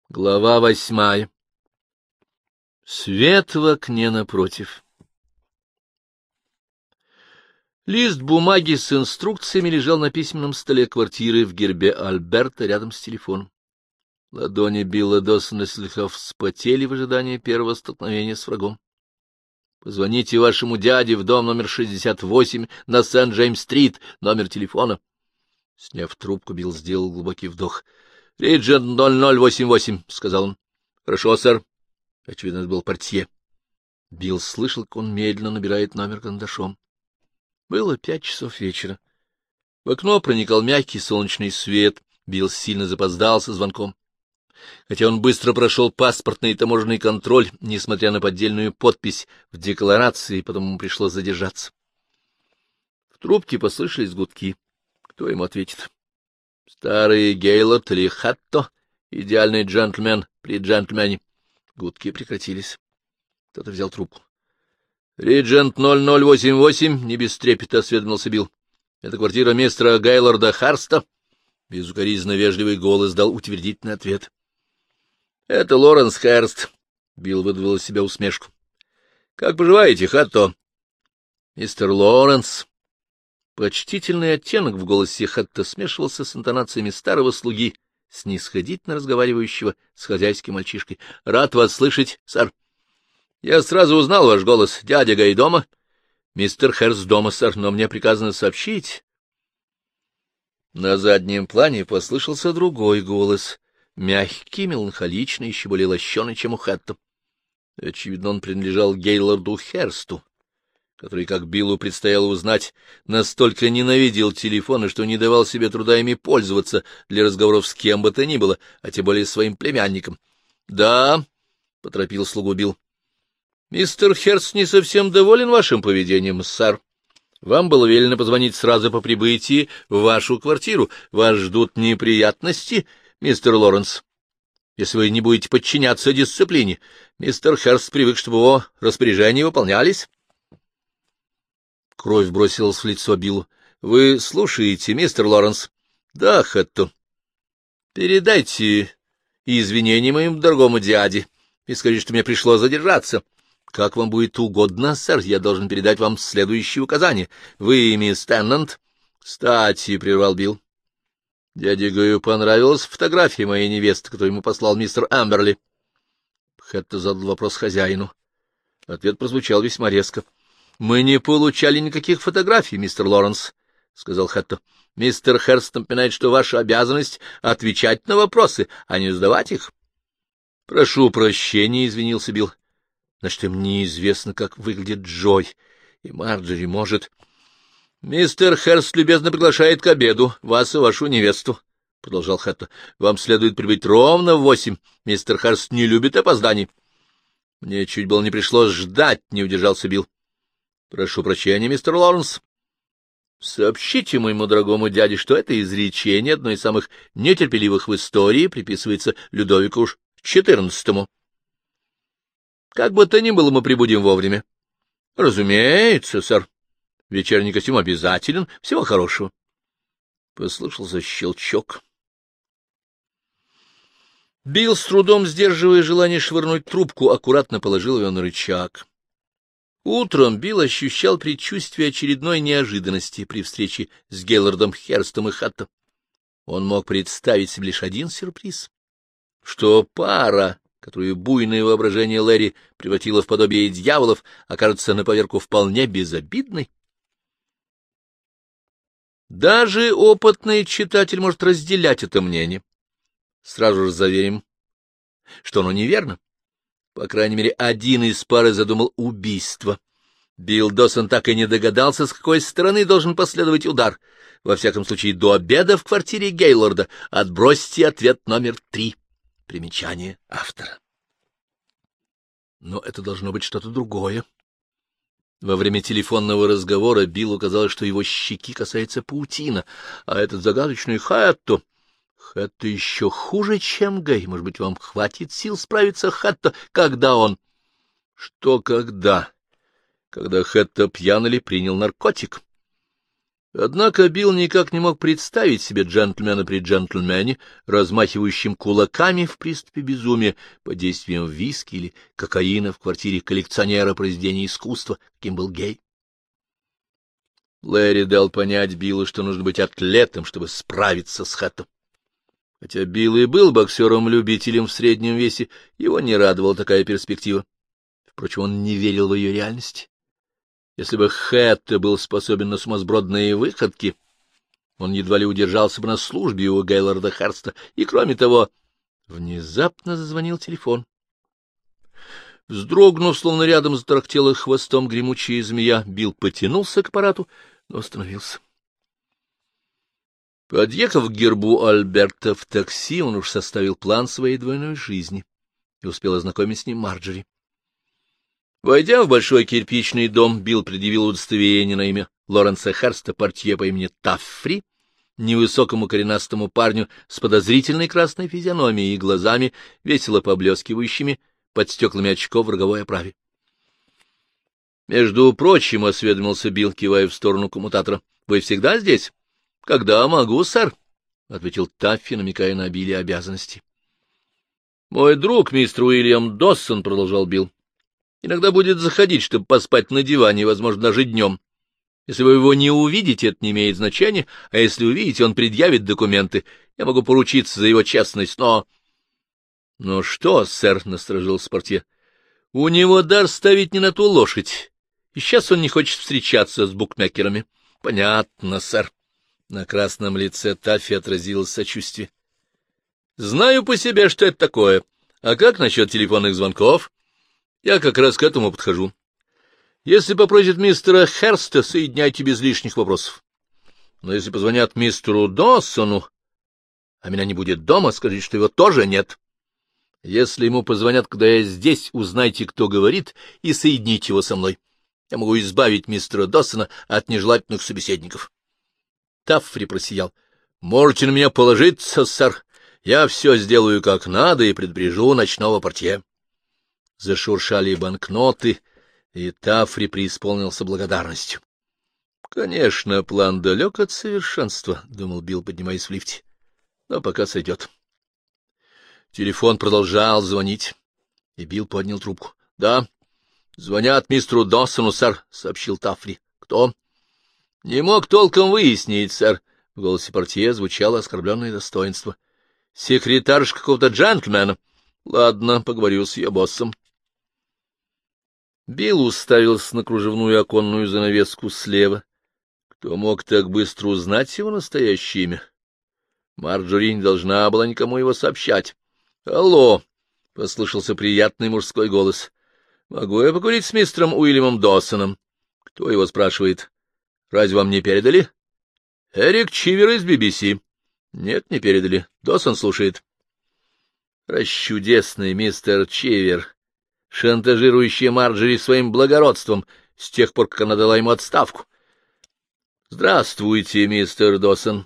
Глава 8. Свет в окне напротив. Лист бумаги с инструкциями лежал на письменном столе квартиры в гербе Альберта рядом с телефоном. Ладони Билла Доссона слегка вспотели в ожидании первого столкновения с врагом. «Позвоните вашему дяде в дом номер 68 на Сент-Джеймс-стрит, номер телефона». Сняв трубку, Билл сделал глубокий вдох. «Риджент 0088», — сказал он. — Хорошо, сэр. Очевидно, это был портье. Билл слышал, как он медленно набирает номер карандашом. Было 5 часов вечера. В окно проникал мягкий солнечный свет. Билл сильно запоздал со звонком. Хотя он быстро прошел паспортный и таможенный контроль, несмотря на поддельную подпись в декларации, потом ему пришлось задержаться. В трубке послышались гудки. Кто ему ответит? Старый Гейлорд или Хатто, идеальный джентльмен при джентльмене. Гудки прекратились. Кто-то взял трубку. — Риджент 0088, не без трепета осведомился Билл. — Это квартира мистера Гейлорда Харста? Безукоризненно вежливый голос дал утвердительный ответ. — Это Лоренс Херст. Билл выдавил из себя усмешку. — Как поживаете, Хатто? — Мистер Лоренс. Почтительный оттенок в голосе Хатта смешивался с интонациями старого слуги, снисходительно разговаривающего с хозяйским мальчишкой. — Рад вас слышать, сэр. — Я сразу узнал ваш голос. Дядя Гай дома? — Мистер Херст дома, сэр, но мне приказано сообщить. На заднем плане послышался другой голос, мягкий, меланхоличный, еще более лощеный, чем у Хатта. Очевидно, он принадлежал Гейлорду Херсту, который, как Биллу предстояло узнать, настолько ненавидел телефоны, что не давал себе труда ими пользоваться для разговоров с кем бы то ни было, а тем более с своим племянником. — Да, — поторопил слугу Билл. — Мистер Херст не совсем доволен вашим поведением, сэр. Вам было велено позвонить сразу по прибытии в вашу квартиру. Вас ждут неприятности, мистер Лоренс, если вы не будете подчиняться дисциплине. Мистер Херст привык, чтобы его распоряжения выполнялись. Кровь бросилась в лицо Биллу. — Вы слушаете, мистер Лоренс? — Да, Хатто. — Передайте извинения моему дорогому дяде и скажите, что мне пришлось задержаться. — Как вам будет угодно, сэр, я должен передать вам следующие указания. Вы мисс Теннант? — Кстати, — прервал Билл. Дяде Гаю понравилась фотография моей невесты, которую ему послал мистер Амберли. Хатто задал вопрос хозяину. Ответ прозвучал весьма резко. — Мы не получали никаких фотографий, мистер Лоренс, — сказал Хатто. — Мистер Херст напоминает, что ваша обязанность — отвечать на вопросы, а не задавать их. — Прошу прощения, — извинился Билл. — Значит, им неизвестно, как выглядит Джой, и Марджори может... — Мистер Херст любезно приглашает к обеду вас и вашу невесту, — продолжал Хатто. — Вам следует прибыть ровно в 8. Мистер Херст не любит опозданий. — Мне чуть было не пришлось ждать, — не удержался Билл. — Прошу прощения, мистер Лоренс. Сообщите моему дорогому дяде, что это изречение, одно из самых нетерпеливых в истории, приписывается Людовику уж XIV. Как бы то ни было, мы прибудем вовремя. — Разумеется, сэр. Вечерний костюм обязателен. Всего хорошего. Послышался щелчок. Билл, с трудом сдерживая желание швырнуть трубку, аккуратно положил ее на рычаг. Утром Билл ощущал предчувствие очередной неожиданности при встрече с Гейлордом Херстом и Хатто. Он мог представить себе лишь один сюрприз, что пара, которую буйное воображение Лэри превратило в подобие дьяволов, окажется на поверку вполне безобидной. Даже опытный читатель может разделять это мнение. Сразу же заверим, что оно неверно. По крайней мере, один из пары задумал убийство. Билл Доссон так и не догадался, с какой стороны должен последовать удар. Во всяком случае, до обеда в квартире Гейлорда отбросьте ответ номер 3. Примечание автора. Но это должно быть что-то другое. Во время телефонного разговора Биллу казалось, что его щеки касается паутина, а этот загадочный Хатто... Хатто еще хуже, чем Гай. Может быть, вам хватит сил справиться, Хатто, когда он... Что когда? Когда Хатто пьян или принял наркотик? Однако Билл никак не мог представить себе джентльмена при джентльмене, размахивающим кулаками в приступе безумия под действием виски или кокаина в квартире коллекционера произведений искусства, каким был Гей. Лэри дал понять Биллу, что нужно быть атлетом, чтобы справиться с Хэттом. Хотя Билл и был боксером-любителем в среднем весе, его не радовала такая перспектива. Впрочем, он не верил в ее реальность. Если бы Хэтт был способен на сумасбродные выходки, он едва ли удержался бы на службе у Гейлорда Херста, и, кроме того, внезапно зазвонил телефон. Вздрогнув, словно рядом затарахтела хвостом гремучая змея, Билл потянулся к аппарату, но остановился. Подъехав к гербу Альберта в такси, он уж составил план своей двойной жизни и успел ознакомить с ним Марджори. Войдя в большой кирпичный дом, Билл предъявил удостоверение на имя Лоренса Херста портье по имени Таффри, невысокому коренастому парню с подозрительной красной физиономией и глазами, весело поблескивающими под стеклами очков в роговой оправе. — Между прочим, — осведомился Билл, кивая в сторону коммутатора, — вы всегда здесь? — Когда могу, сэр, — ответил Таффи, намекая на обилие обязанностей. — Мой друг, мистер Уильям Доссон, — продолжал Билл, — иногда будет заходить, чтобы поспать на диване, возможно, даже днем. Если вы его не увидите, это не имеет значения, а если увидите, он предъявит документы. Я могу поручиться за его честность, но... — Ну что, сэр, — насторожился портье, — у него дар ставить не на ту лошадь, и сейчас он не хочет встречаться с букмекерами. — Понятно, сэр. На красном лице Таффи отразилось сочувствие. — Знаю по себе, что это такое. А как насчет телефонных звонков? Я как раз к этому подхожу. Если попросит мистера Херста, соединяйте без лишних вопросов. Но если позвонят мистеру Доссону, а меня не будет дома, скажите, что его тоже нет. Если ему позвонят, когда я здесь, узнайте, кто говорит, и соедините его со мной. Я могу избавить мистера Доссона от нежелательных собеседников. Таффри просиял. — Можете на меня положиться, сэр. Я все сделаю как надо и предупрежу ночного портье. Зашуршали банкноты, и Таффри преисполнился благодарностью. — Конечно, план далек от совершенства, — думал Билл, поднимаясь в лифте, — но пока сойдет. Телефон продолжал звонить, и Билл поднял трубку. — Да, звонят мистеру Доссону, сэр, — сообщил Таффри. — Кто? — Не мог толком выяснить, сэр. В голосе портье звучало оскорбленное достоинство. — Секретарш какого-то джентльмена. — Ладно, поговорю с ее боссом. Билл уставился на кружевную оконную занавеску слева. Кто мог так быстро узнать его настоящее имя? Марджори не должна была никому его сообщать. — Алло! — послышался приятный мужской голос. — Могу я поговорить с мистером Уильямом Доссоном? — Кто его спрашивает? — Разве вам не передали? — Эрик Чивер из BBC. — Нет, не передали. Доссон слушает. — Расчудесный мистер Чивер, шантажирующий Марджори своим благородством с тех пор, как она дала ему отставку. — Здравствуйте, мистер Доссон.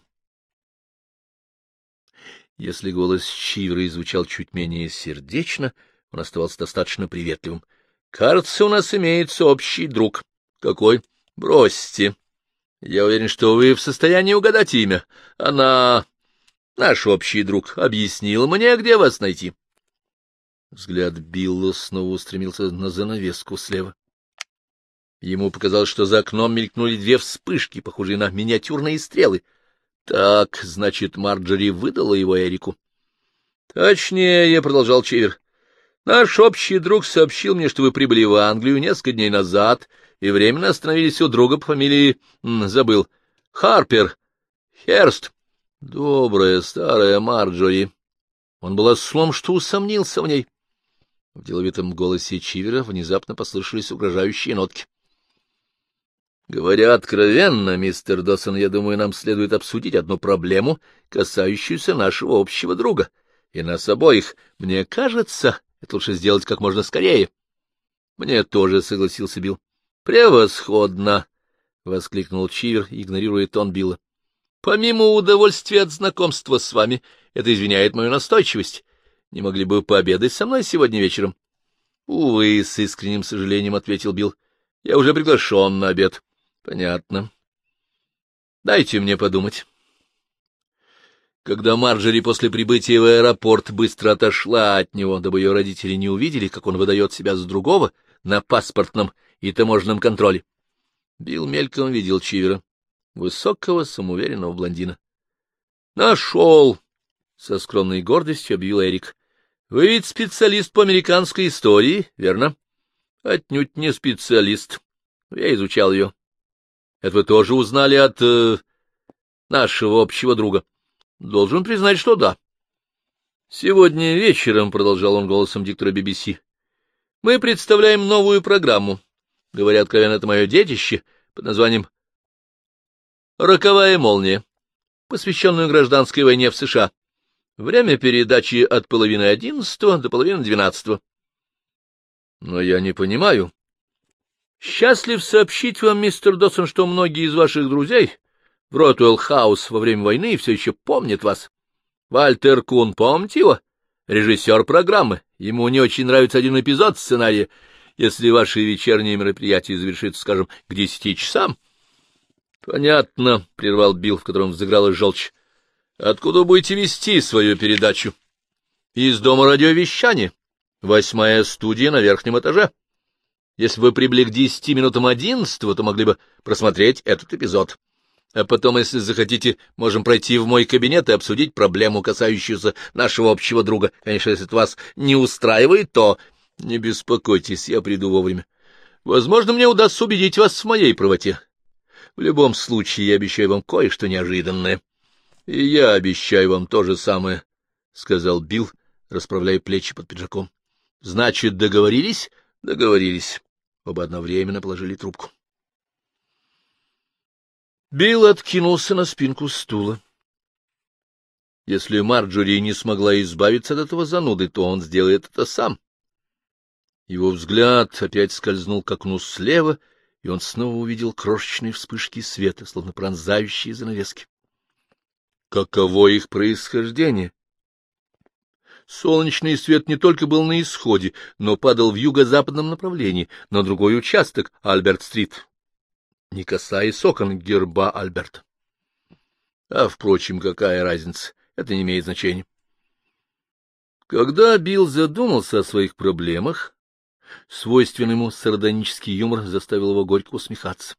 Если голос Чивера звучал чуть менее сердечно, он оставался достаточно приветливым. — Кажется, у нас имеется общий друг. — Какой? — Бросьте. Я уверен, что вы в состоянии угадать имя. Она, наш общий друг, объяснила мне, где вас найти. Взгляд Билла снова устремился на занавеску слева. Ему показалось, что за окном мелькнули две вспышки, похожие на миниатюрные стрелы. Так, значит, Марджори выдала его Эрику. — Точнее, — продолжал Чивер, — наш общий друг сообщил мне, что вы прибыли в Англию несколько дней назад и временно остановились у друга по фамилии... забыл. Харпер. Херст. Добрая старая Марджори. Он был ослом, что усомнился в ней. В деловитом голосе Чивера внезапно послышались угрожающие нотки. — Говоря откровенно, мистер Доссон, я думаю, нам следует обсудить одну проблему, касающуюся нашего общего друга, и нас обоих. Мне кажется, это лучше сделать как можно скорее. — Мне тоже, — согласился Билл. — Превосходно! — воскликнул Чивер, игнорируя тон Билла. — Помимо удовольствия от знакомства с вами, это извиняет мою настойчивость. Не могли бы вы пообедать со мной сегодня вечером? — Увы, — с искренним сожалением ответил Билл. — Я уже приглашен на обед. — Понятно. Дайте мне подумать. Когда Марджори после прибытия в аэропорт быстро отошла от него, дабы ее родители не увидели, как он выдает себя за другого на паспортном и таможенном контроле, Билл мельком видел Чивера, высокого, самоуверенного блондина. — Нашел! — со скромной гордостью объявил Эрик. — Вы ведь специалист по американской истории, верно? — Отнюдь не специалист. Я изучал ее. Это вы тоже узнали от нашего общего друга? — Должен признать, что да. — Сегодня вечером, — продолжал он голосом диктора BBC, — мы представляем новую программу. Говоря откровенно, это мое детище под названием «Роковая молния», посвященную гражданской войне в США. Время передачи от 10:30 до 11:30. Но я не понимаю. Счастлив сообщить вам, мистер Доссон, что многие из ваших друзей в Ротуэлл-хаус во время войны все еще помнят вас. Вальтер Кун, помните его? Режиссер программы. Ему не очень нравится один эпизод сценария. Если ваши вечерние мероприятия завершится, скажем, к 10 часам... — Понятно, — прервал Билл, в котором взыграла желчь. — Откуда будете вести свою передачу? — Из дома радиовещания. 8-я студия на верхнем этаже. Если бы вы прибыли к 10 минутам 11, то могли бы просмотреть этот эпизод. А потом, если захотите, можем пройти в мой кабинет и обсудить проблему, касающуюся нашего общего друга. Конечно, если это вас не устраивает, то... Не беспокойтесь, я приду вовремя. Возможно, мне удастся убедить вас в моей правоте. В любом случае, я обещаю вам кое-что неожиданное. — И я обещаю вам то же самое, — сказал Билл, расправляя плечи под пиджаком. — Значит, договорились? — Договорились. Оба одновременно положили трубку. Билл откинулся на спинку стула. Если Марджори не смогла избавиться от этого зануды, то он сделает это сам. Его взгляд опять скользнул к окну слева, и он снова увидел крошечные вспышки света, словно пронзающие занавески. Каково их происхождение? Солнечный свет не только был на исходе, но падал в юго-западном направлении, на другой участок Альберт-стрит, не касаясь окон герба Альберта. А, впрочем, какая разница? Это не имеет значения. Когда Билл задумался о своих проблемах, свойственный ему сардонический юмор заставил его горько усмехаться.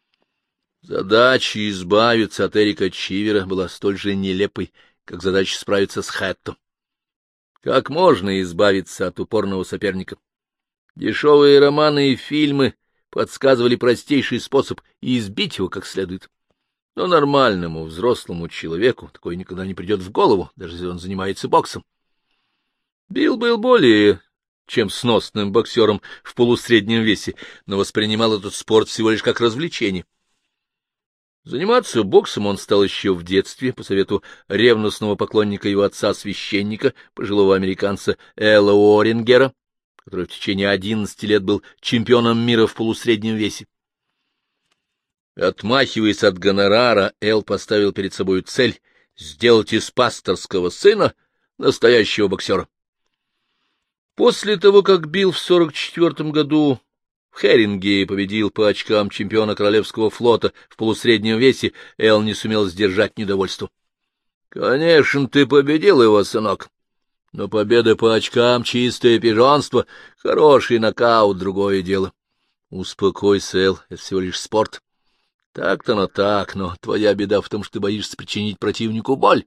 Задача избавиться от Эрика Чивера была столь же нелепой, как задача справиться с Хэттом. Как можно избавиться от упорного соперника? Дешевые романы и фильмы подсказывали простейший способ избить его как следует. Но нормальному, взрослому человеку такое никогда не придет в голову, даже если он занимается боксом. Билл был более чем сносным боксером в полусреднем весе, но воспринимал этот спорт всего лишь как развлечение. Заниматься боксом он стал еще в детстве по совету ревностного поклонника его отца-священника, пожилого американца Элла Уоррингера, который в течение 11 лет был чемпионом мира в полусреднем весе. Отмахиваясь от гонорара, Эл поставил перед собой цель сделать из пасторского сына настоящего боксера. После того, как Билл в 44 году в Херингее победил по очкам чемпиона Королевского флота в полусреднем весе, Эл не сумел сдержать недовольство. — Конечно, ты победил его, сынок, но победа по очкам — чистое пижонство, хороший нокаут — другое дело. — Успокойся, Эл, это всего лишь спорт. — Так-то, но твоя беда в том, что ты боишься причинить противнику боль.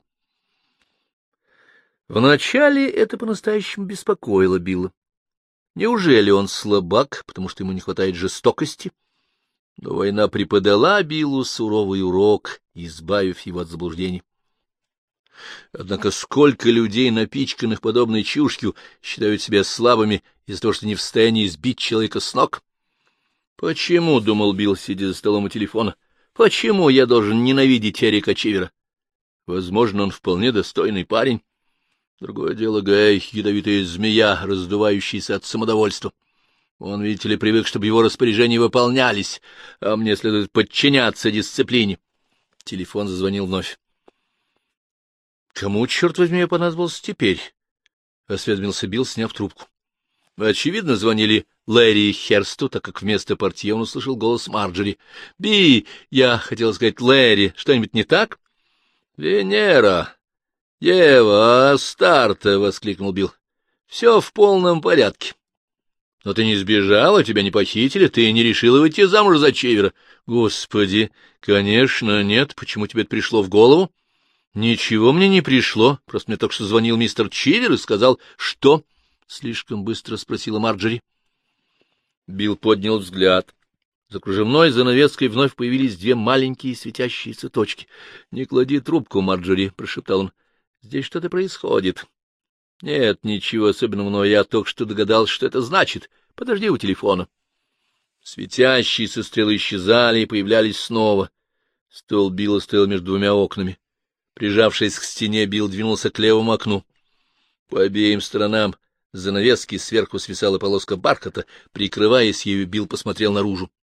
Вначале это по-настоящему беспокоило Билла. Неужели он слабак, потому что ему не хватает жестокости? Но война преподала Биллу суровый урок, избавив его от заблуждений. Однако сколько людей, напичканных подобной чушью, считают себя слабыми из-за того, что не в состоянии сбить человека с ног? Почему, — думал Билл, сидя за столом у телефона, — почему я должен ненавидеть Эрика Чивера? Возможно, он вполне достойный парень. Другое дело Гэй, ядовитая змея, раздувающаяся от самодовольства. Он, видите ли, привык, чтобы его распоряжения выполнялись, а мне следует подчиняться дисциплине. Телефон зазвонил вновь. — Кому, черт возьми, я понадобился теперь? — осведомился Билл, сняв трубку. Очевидно, звонили Лэри Херсту, так как вместо портье он услышал голос Марджори. — Би, я хотел сказать Лэри, что-нибудь не так? — Венера! Ева, Астарта! — воскликнул Билл. — Все в полном порядке. — Но ты не сбежала, тебя не похитили, ты не решила выйти замуж за Чевера. — Господи, конечно, нет. Почему тебе это пришло в голову? — Ничего мне не пришло. Просто мне только что звонил мистер Чивер и сказал... — Что? — слишком быстро спросила Марджори. Билл поднял взгляд. За кружевной занавеской вновь появились две маленькие светящиеся точки. — Не клади трубку, Марджори, — прошептал он. — Здесь что-то происходит. — Нет, ничего особенного, но я только что догадался, что это значит. Подожди у телефона. Светящиеся стрелы исчезали и появлялись снова. Стол Билла стоял между двумя окнами. Прижавшись к стене, Билл двинулся к левому окну. По обеим сторонам занавески сверху свисала полоска бархата. Прикрываясь ею, Билл посмотрел наружу.